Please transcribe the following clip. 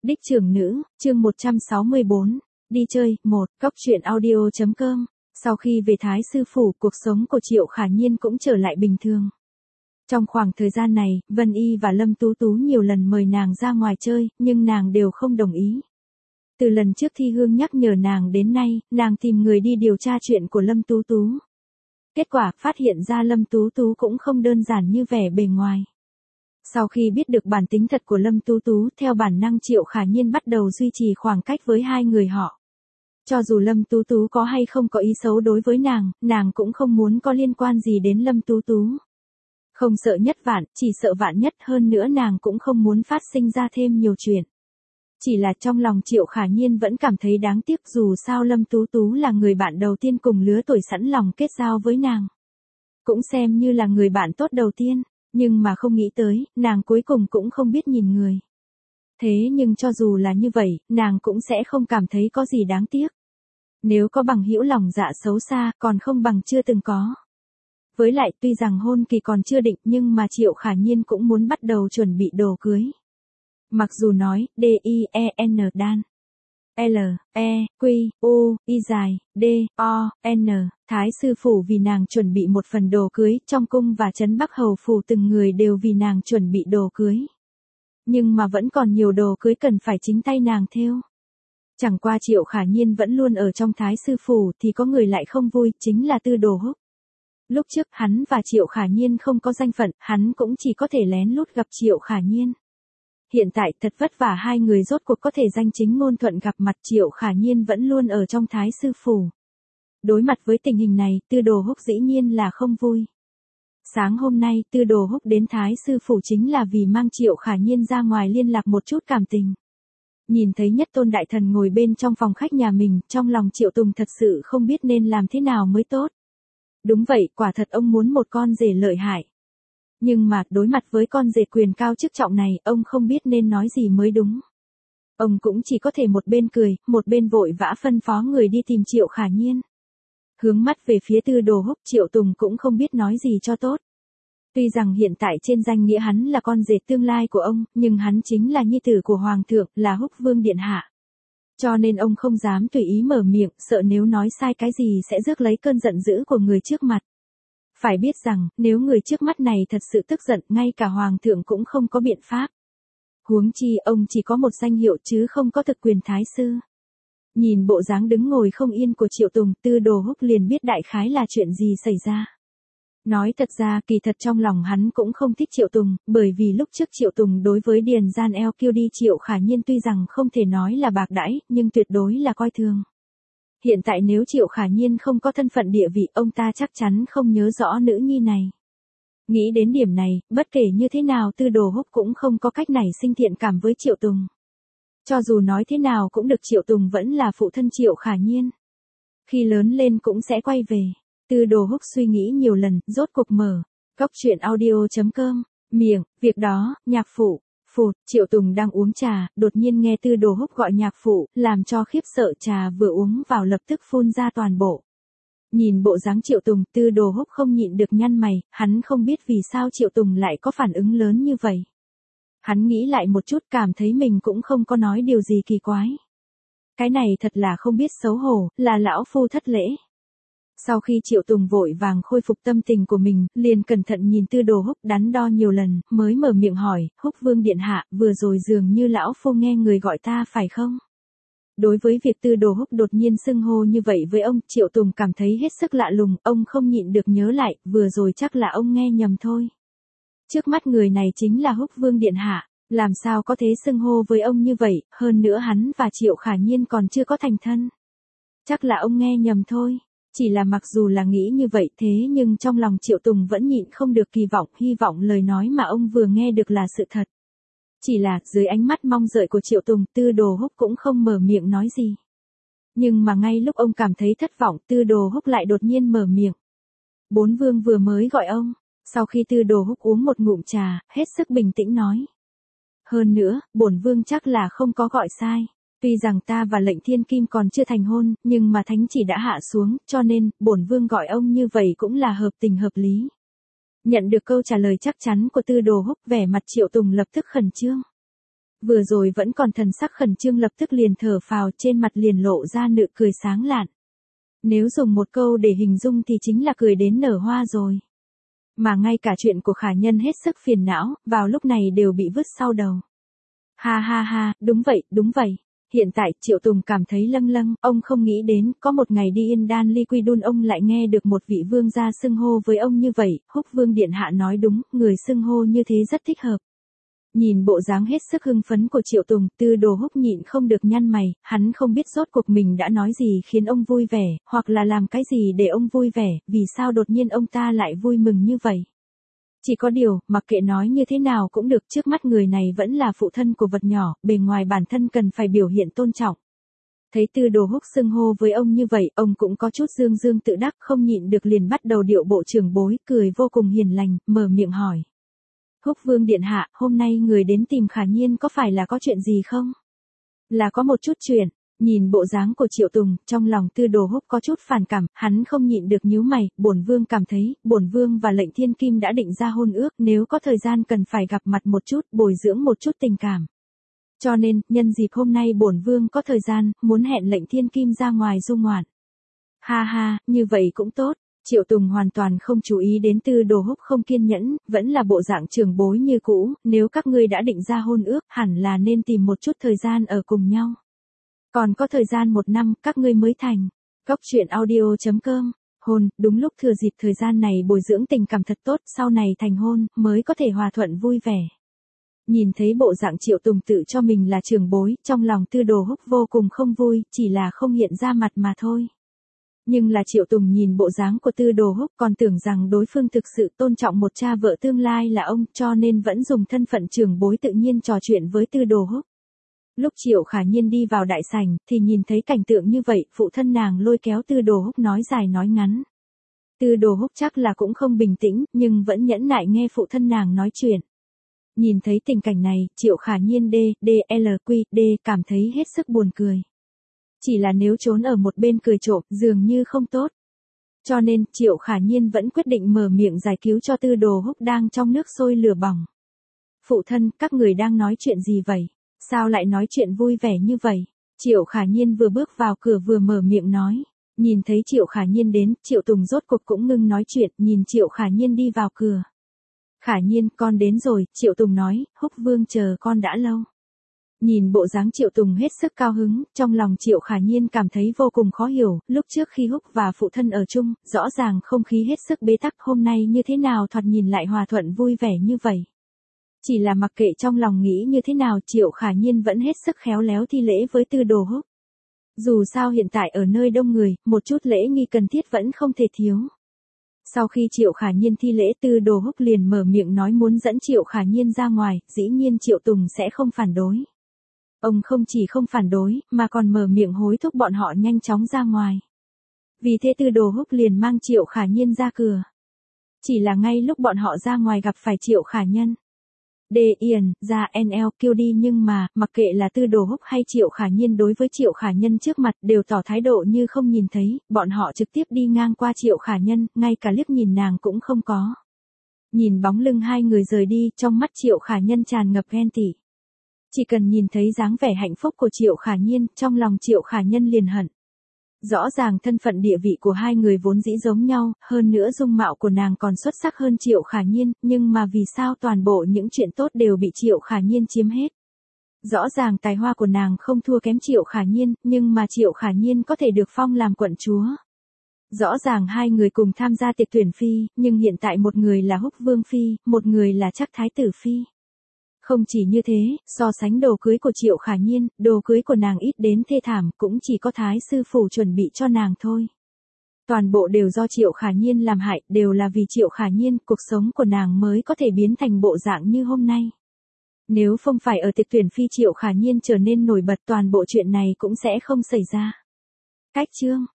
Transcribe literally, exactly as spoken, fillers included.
Đích trưởng nữ, chương một trăm sáu mươi bốn, đi chơi, một, cóc truyện audio chấm com. Sau khi về Thái Sư Phủ, cuộc sống của Triệu Khả Nhiên cũng trở lại bình thường. Trong khoảng thời gian này, Vân Y và Lâm Tú Tú nhiều lần mời nàng ra ngoài chơi, nhưng nàng đều không đồng ý. Từ lần trước Thi Hương nhắc nhở nàng đến nay, nàng tìm người đi điều tra chuyện của Lâm Tú Tú. Kết quả, phát hiện ra Lâm Tú Tú cũng không đơn giản như vẻ bề ngoài. Sau khi biết được bản tính thật của Lâm Tú Tú, theo bản năng Triệu Khả Nhiên bắt đầu duy trì khoảng cách với hai người họ. Cho dù Lâm Tú Tú có hay không có ý xấu đối với nàng, nàng cũng không muốn có liên quan gì đến Lâm Tú Tú. Không sợ nhất vạn, chỉ sợ vạn nhất, hơn nữa nàng cũng không muốn phát sinh ra thêm nhiều chuyện. Chỉ là trong lòng Triệu Khả Nhiên vẫn cảm thấy đáng tiếc, dù sao Lâm Tú Tú là người bạn đầu tiên cùng lứa tuổi sẵn lòng kết giao với nàng. Cũng xem như là người bạn tốt đầu tiên. Nhưng mà không nghĩ tới, nàng cuối cùng cũng không biết nhìn người. Thế nhưng cho dù là như vậy, nàng cũng sẽ không cảm thấy có gì đáng tiếc. Nếu có bằng hữu lòng dạ xấu xa, còn không bằng chưa từng có. Với lại, tuy rằng hôn kỳ còn chưa định, nhưng mà Triệu Khả Nhiên cũng muốn bắt đầu chuẩn bị đồ cưới. Mặc dù nói, D I E N đan, L, E, Q, U, I dài, D, O, N, Thái Sư Phủ vì nàng chuẩn bị một phần đồ cưới, trong cung và trấn Bắc Hầu Phủ từng người đều vì nàng chuẩn bị đồ cưới. Nhưng mà vẫn còn nhiều đồ cưới cần phải chính tay nàng thêu. Chẳng qua Triệu Khả Nhiên vẫn luôn ở trong Thái Sư Phủ thì có người lại không vui, chính là Tư Đồ Húc. Lúc trước hắn và Triệu Khả Nhiên không có danh phận, hắn cũng chỉ có thể lén lút gặp Triệu Khả Nhiên. Hiện tại thật vất vả hai người rốt cuộc có thể danh chính ngôn thuận gặp mặt, Triệu Khả Nhiên vẫn luôn ở trong Thái Sư Phủ. Đối mặt với tình hình này, Tư Đồ Húc dĩ nhiên là không vui. Sáng hôm nay, Tư Đồ Húc đến Thái Sư Phủ chính là vì mang Triệu Khả Nhiên ra ngoài liên lạc một chút cảm tình. Nhìn thấy Nhất Tôn Đại Thần ngồi bên trong phòng khách nhà mình, trong lòng Triệu Tùng thật sự không biết nên làm thế nào mới tốt. Đúng vậy, quả thật ông muốn một con rể lợi hại. Nhưng mà, đối mặt với con rể quyền cao chức trọng này, ông không biết nên nói gì mới đúng. Ông cũng chỉ có thể một bên cười, một bên vội vã phân phó người đi tìm Triệu Khả Nhiên. Hướng mắt về phía Tư Đồ Húc, Triệu Tùng cũng không biết nói gì cho tốt. Tuy rằng hiện tại trên danh nghĩa hắn là con rể tương lai của ông, nhưng hắn chính là nhi tử của Hoàng thượng, là Húc Vương Điện Hạ. Cho nên ông không dám tùy ý mở miệng, sợ nếu nói sai cái gì sẽ rước lấy cơn giận dữ của người trước mặt. Phải biết rằng, nếu người trước mắt này thật sự tức giận, ngay cả Hoàng thượng cũng không có biện pháp. Huống chi ông chỉ có một danh hiệu chứ không có thực quyền thái sư. Nhìn bộ dáng đứng ngồi không yên của Triệu Tùng, Tư Đồ Húc liền biết đại khái là chuyện gì xảy ra. Nói thật ra, kỳ thật trong lòng hắn cũng không thích Triệu Tùng, bởi vì lúc trước Triệu Tùng đối với Điền Gian eo kiêu đi Triệu Khả Nhiên tuy rằng không thể nói là bạc đãi, nhưng tuyệt đối là coi thường. Hiện tại nếu Triệu Khả Nhiên không có thân phận địa vị, ông ta chắc chắn không nhớ rõ nữ nhi này. Nghĩ đến điểm này, bất kể như thế nào Tư Đồ Húc cũng không có cách nảy sinh thiện cảm với Triệu Tùng. Cho dù nói thế nào cũng được, Triệu Tùng vẫn là phụ thân Triệu Khả Nhiên. Khi lớn lên cũng sẽ quay về. Tư Đồ Húc suy nghĩ nhiều lần, rốt cuộc mở. Cóc truyện audio chấm com, miệng, việc đó, nhạc phụ. Phụt, Triệu Tùng đang uống trà, đột nhiên nghe Tư Đồ Húc gọi nhạc phụ, làm cho khiếp sợ, trà vừa uống vào lập tức phun ra toàn bộ. Nhìn bộ dáng Triệu Tùng, Tư Đồ Húc không nhịn được nhăn mày, hắn không biết vì sao Triệu Tùng lại có phản ứng lớn như vậy. Hắn nghĩ lại một chút, cảm thấy mình cũng không có nói điều gì kỳ quái. Cái này thật là không biết xấu hổ, là lão phu thất lễ. Sau khi Triệu Tùng vội vàng khôi phục tâm tình của mình, liền cẩn thận nhìn Tư Đồ Húc, đắn đo nhiều lần, mới mở miệng hỏi, Húc Vương Điện Hạ, vừa rồi dường như lão phu nghe người gọi ta phải không? Đối với việc Tư Đồ Húc đột nhiên xưng hô như vậy với ông, Triệu Tùng cảm thấy hết sức lạ lùng, ông không nhịn được nhớ lại, vừa rồi chắc là ông nghe nhầm thôi. Trước mắt người này chính là Húc Vương Điện Hạ, làm sao có thế xưng hô với ông như vậy, hơn nữa hắn và Triệu Khả Nhiên còn chưa có thành thân. Chắc là ông nghe nhầm thôi. Chỉ là mặc dù là nghĩ như vậy thế nhưng trong lòng Triệu Tùng vẫn nhịn không được kỳ vọng, hy vọng lời nói mà ông vừa nghe được là sự thật. Chỉ là, dưới ánh mắt mong đợi của Triệu Tùng, Tư Đồ Húc cũng không mở miệng nói gì. Nhưng mà ngay lúc ông cảm thấy thất vọng, Tư Đồ Húc lại đột nhiên mở miệng. Bốn vương vừa mới gọi ông. Sau khi Tư Đồ Húc uống một ngụm trà, hết sức bình tĩnh nói. Hơn nữa, bổn vương chắc là không có gọi sai. Tuy rằng ta và Lệnh Thiên Kim còn chưa thành hôn, nhưng mà thánh chỉ đã hạ xuống, cho nên, bổn vương gọi ông như vậy cũng là hợp tình hợp lý. Nhận được câu trả lời chắc chắn của Tư Đồ Húc, vẻ mặt Triệu Tùng lập tức khẩn trương. Vừa rồi vẫn còn thần sắc khẩn trương lập tức liền thở phào, trên mặt liền lộ ra nụ cười sáng lạn. Nếu dùng một câu để hình dung thì chính là cười đến nở hoa rồi. Mà ngay cả chuyện của Khả Nhân hết sức phiền não, vào lúc này đều bị vứt sau đầu. Ha ha ha, đúng vậy, đúng vậy. Hiện tại Triệu Tùng cảm thấy lâng lâng, ông không nghĩ đến, có một ngày đi Yên Đan Ly Quy Đun ông lại nghe được một vị vương gia xưng hô với ông như vậy, Húc Vương Điện Hạ nói đúng, người xưng hô như thế rất thích hợp. Nhìn bộ dáng hết sức hưng phấn của Triệu Tùng, Tư Đồ Húc nhịn không được nhăn mày, hắn không biết rốt cuộc mình đã nói gì khiến ông vui vẻ, hoặc là làm cái gì để ông vui vẻ, vì sao đột nhiên ông ta lại vui mừng như vậy. Chỉ có điều, mặc kệ nói như thế nào cũng được, trước mắt người này vẫn là phụ thân của vật nhỏ, bề ngoài bản thân cần phải biểu hiện tôn trọng. Thấy Tư Đồ Húc xưng hô với ông như vậy, ông cũng có chút dương dương tự đắc, không nhịn được liền bắt đầu điệu bộ trưởng bối, cười vô cùng hiền lành, mở miệng hỏi. Húc Vương Điện Hạ, hôm nay người đến tìm Khả Nhiên có phải là có chuyện gì không? Là có một chút chuyện. Nhìn bộ dáng của Triệu Tùng, trong lòng Tư Đồ Húc có chút phản cảm, hắn không nhịn được nhíu mày, bổn vương cảm thấy, bổn vương và Lệnh Thiên Kim đã định ra hôn ước, nếu có thời gian cần phải gặp mặt một chút, bồi dưỡng một chút tình cảm. Cho nên, nhân dịp hôm nay bổn vương có thời gian, muốn hẹn Lệnh Thiên Kim ra ngoài du ngoạn. Ha ha, như vậy cũng tốt. Triệu Tùng hoàn toàn không chú ý đến Tư Đồ Húc không kiên nhẫn, vẫn là bộ dạng trưởng bối như cũ, nếu các ngươi đã định ra hôn ước, hẳn là nên tìm một chút thời gian ở cùng nhau. Còn có thời gian một năm, các ngươi mới thành. Cốc truyện audio chấm com, hôn, đúng lúc thừa dịp thời gian này bồi dưỡng tình cảm thật tốt, sau này thành hôn, mới có thể hòa thuận vui vẻ. Nhìn thấy bộ dạng Triệu Tùng tự cho mình là trưởng bối, trong lòng Tư Đồ Húc vô cùng không vui, chỉ là không hiện ra mặt mà thôi. Nhưng là Triệu Tùng nhìn bộ dáng của Tư Đồ Húc còn tưởng rằng đối phương thực sự tôn trọng một cha vợ tương lai là ông, cho nên vẫn dùng thân phận trưởng bối tự nhiên trò chuyện với Tư Đồ Húc. Lúc Triệu Khả Nhiên đi vào đại sảnh, thì nhìn thấy cảnh tượng như vậy, phụ thân nàng lôi kéo Tư Đồ Húc nói dài nói ngắn. Tư Đồ Húc chắc là cũng không bình tĩnh, nhưng vẫn nhẫn nại nghe phụ thân nàng nói chuyện. Nhìn thấy tình cảnh này, Triệu Khả Nhiên D, D, L, Q, D cảm thấy hết sức buồn cười. Chỉ là nếu trốn ở một bên cười trộm, dường như không tốt. Cho nên, Triệu Khả Nhiên vẫn quyết định mở miệng giải cứu cho Tư Đồ Húc đang trong nước sôi lửa bỏng. Phụ thân, các người đang nói chuyện gì vậy? Sao lại nói chuyện vui vẻ như vậy? Triệu Khả Nhiên vừa bước vào cửa vừa mở miệng nói. Nhìn thấy Triệu Khả Nhiên đến, Triệu Tùng rốt cuộc cũng ngưng nói chuyện, nhìn Triệu Khả Nhiên đi vào cửa. Khả Nhiên, con đến rồi, Triệu Tùng nói, Húc Vương chờ con đã lâu. Nhìn bộ dáng Triệu Tùng hết sức cao hứng, trong lòng Triệu Khả Nhiên cảm thấy vô cùng khó hiểu, lúc trước khi Húc và phụ thân ở chung, rõ ràng không khí hết sức bế tắc, hôm nay như thế nào thoạt nhìn lại hòa thuận vui vẻ như vậy. Chỉ là mặc kệ trong lòng nghĩ như thế nào, Triệu Khả Nhiên vẫn hết sức khéo léo thi lễ với Tư Đồ Húc. Dù sao hiện tại ở nơi đông người, một chút lễ nghi cần thiết vẫn không thể thiếu. Sau khi Triệu Khả Nhiên thi lễ, Tư Đồ Húc liền mở miệng nói muốn dẫn Triệu Khả Nhiên ra ngoài, dĩ nhiên Triệu Tùng sẽ không phản đối. Ông không chỉ không phản đối, mà còn mở miệng hối thúc bọn họ nhanh chóng ra ngoài. Vì thế Tư Đồ Húc liền mang Triệu Khả Nhiên ra cửa. Chỉ là ngay lúc bọn họ ra ngoài gặp phải Triệu Khả Nhân. D. Ian, ra N L kêu đi nhưng mà, mặc kệ là Tư Đồ Húc hay Triệu Khả Nhiên đối với Triệu Khả Nhân trước mặt đều tỏ thái độ như không nhìn thấy, bọn họ trực tiếp đi ngang qua Triệu Khả Nhân, ngay cả liếc nhìn nàng cũng không có. Nhìn bóng lưng hai người rời đi, trong mắt Triệu Khả Nhân tràn ngập ghen tị. Chỉ cần nhìn thấy dáng vẻ hạnh phúc của Triệu Khả Nhiên, trong lòng Triệu Khả Nhân liền hận. Rõ ràng thân phận địa vị của hai người vốn dĩ giống nhau, hơn nữa dung mạo của nàng còn xuất sắc hơn Triệu Khả Nhiên, nhưng mà vì sao toàn bộ những chuyện tốt đều bị Triệu Khả Nhiên chiếm hết. Rõ ràng tài hoa của nàng không thua kém Triệu Khả Nhiên, nhưng mà Triệu Khả Nhiên có thể được phong làm quận chúa. Rõ ràng hai người cùng tham gia tiệc tuyển phi, nhưng hiện tại một người là Húc Vương Phi, một người là Trắc Thái Tử Phi. Không chỉ như thế, so sánh đồ cưới của Triệu Khả Nhiên, đồ cưới của nàng ít đến thê thảm, cũng chỉ có Thái sư phủ chuẩn bị cho nàng thôi. Toàn bộ đều do Triệu Khả Nhiên làm hại, đều là vì Triệu Khả Nhiên, cuộc sống của nàng mới có thể biến thành bộ dạng như hôm nay. Nếu không phải ở tiệc tuyển phi Triệu Khả Nhiên trở nên nổi bật, toàn bộ chuyện này cũng sẽ không xảy ra. Cách chương